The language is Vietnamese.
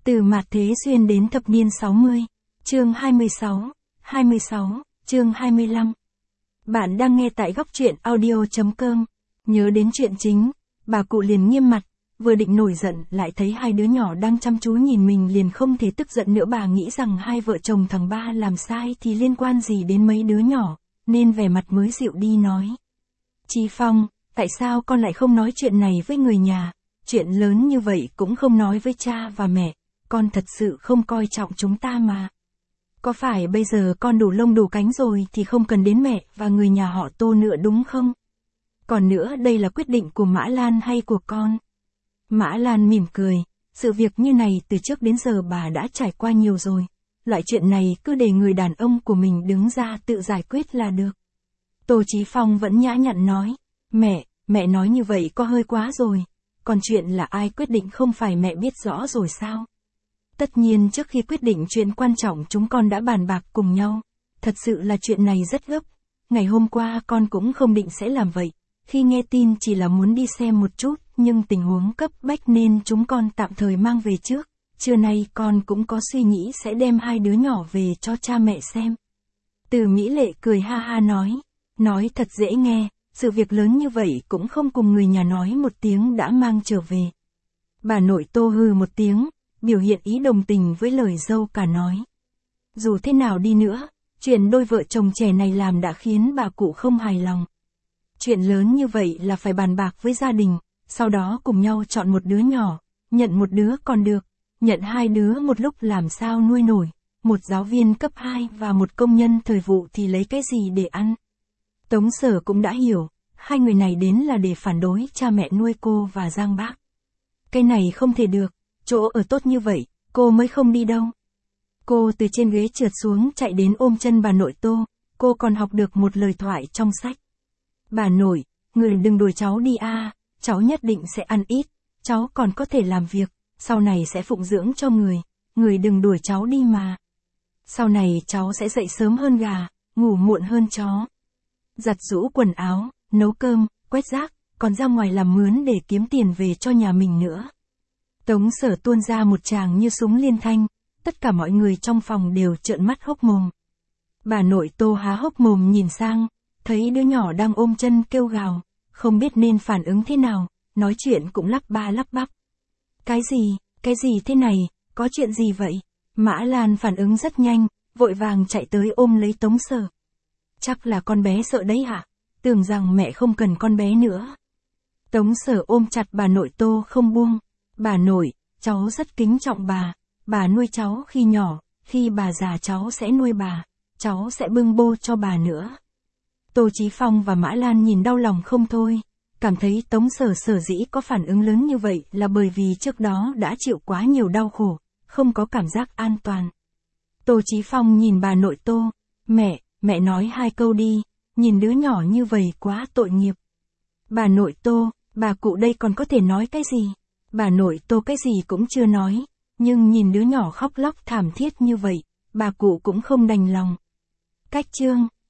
Từ mạt thế duyên đến thập niên 60, chương 26, chương 25. Bạn đang nghe tại góc truyện audio.com. Nhớ đến chuyện chính, bà cụ liền nghiêm mặt, vừa định nổi giận lại thấy hai đứa nhỏ đang chăm chú nhìn mình liền không thể tức giận nữa. Bà nghĩ rằng hai vợ chồng thằng ba làm sai thì liên quan gì đến mấy đứa nhỏ, nên vẻ mặt mới dịu đi nói. Chí Phong, tại sao con lại không nói chuyện này với người nhà, chuyện lớn như vậy cũng không nói với cha và mẹ, con thật sự không coi trọng chúng ta mà. Có phải bây giờ con đủ lông đủ cánh rồi thì không cần đến mẹ và người nhà họ Tô nữa đúng không? Còn nữa, đây là quyết định của Mã Lan hay của con? Mã Lan mỉm cười, sự việc như này từ trước đến giờ bà đã trải qua nhiều rồi. Loại chuyện này cứ để người đàn ông của mình đứng ra tự giải quyết là được. Tô Chí Phong vẫn nhã nhặn nói, mẹ nói như vậy có hơi quá rồi. Còn chuyện là ai quyết định không phải mẹ biết rõ rồi sao? Tất nhiên trước khi quyết định chuyện quan trọng chúng con đã bàn bạc cùng nhau. Thật sự là chuyện này rất gấp. Ngày hôm qua con cũng không định sẽ làm vậy. Khi nghe tin chỉ là muốn đi xem một chút, nhưng tình huống cấp bách nên chúng con tạm thời mang về trước. Trưa nay con cũng có suy nghĩ sẽ đem hai đứa nhỏ về cho cha mẹ xem. Từ Mỹ Lệ cười ha ha nói thật dễ nghe, sự việc lớn như vậy cũng không cùng người nhà nói một tiếng đã mang trở về. Bà nội Tô hừ một tiếng, biểu hiện ý đồng tình với lời dâu cả nói. Dù thế nào đi nữa, chuyện đôi vợ chồng trẻ này làm đã khiến bà cụ không hài lòng. Chuyện lớn như vậy là phải bàn bạc với gia đình, sau đó cùng nhau chọn một đứa nhỏ, nhận một đứa còn được, nhận hai đứa một lúc làm sao nuôi nổi, một giáo viên cấp 2 và một công nhân thời vụ thì lấy cái gì để ăn. Tống Sở cũng đã hiểu, hai người này đến là để phản đối cha mẹ nuôi cô và Giang Bác. Cái này không thể được, chỗ ở tốt như vậy, cô mới không đi đâu. Cô từ trên ghế trượt xuống chạy đến ôm chân bà nội Tô, cô còn học được một lời thoại trong sách. Bà nội, người đừng đuổi cháu đi a, cháu nhất định sẽ ăn ít, cháu còn có thể làm việc, sau này sẽ phụng dưỡng cho người đừng đuổi cháu đi mà. Sau này cháu sẽ dậy sớm hơn gà, ngủ muộn hơn chó. Giặt giũ quần áo, nấu cơm, quét rác, còn ra ngoài làm mướn để kiếm tiền về cho nhà mình nữa. Tống Sở tuôn ra một tràng như súng liên thanh, tất cả mọi người trong phòng đều trợn mắt hốc mồm. Bà nội Tô há hốc mồm nhìn sang, thấy đứa nhỏ đang ôm chân kêu gào, không biết nên phản ứng thế nào, nói chuyện cũng lắp ba lắp bắp. Cái gì thế này, có chuyện gì vậy? Mã Lan phản ứng rất nhanh, vội vàng chạy tới ôm lấy Tống Sở. Chắc là con bé sợ đấy hả? Tưởng rằng mẹ không cần con bé nữa. Tống Sở ôm chặt bà nội Tô không buông. Bà nội, cháu rất kính trọng bà nuôi cháu khi nhỏ, khi bà già cháu sẽ nuôi bà, cháu sẽ bưng bô cho bà nữa. Tô Chí Phong và Mã Lan nhìn đau lòng không thôi, cảm thấy Tống Sở sở dĩ có phản ứng lớn như vậy là bởi vì trước đó đã chịu quá nhiều đau khổ, không có cảm giác an toàn. Tô Chí Phong nhìn bà nội Tô, mẹ nói hai câu đi, nhìn đứa nhỏ như vậy quá tội nghiệp. Bà nội Tô, bà cụ đây còn có thể nói cái gì? Bà nội Tô cái gì cũng chưa nói, nhưng nhìn đứa nhỏ khóc lóc thảm thiết như vậy, bà cụ cũng không đành lòng. Cách chương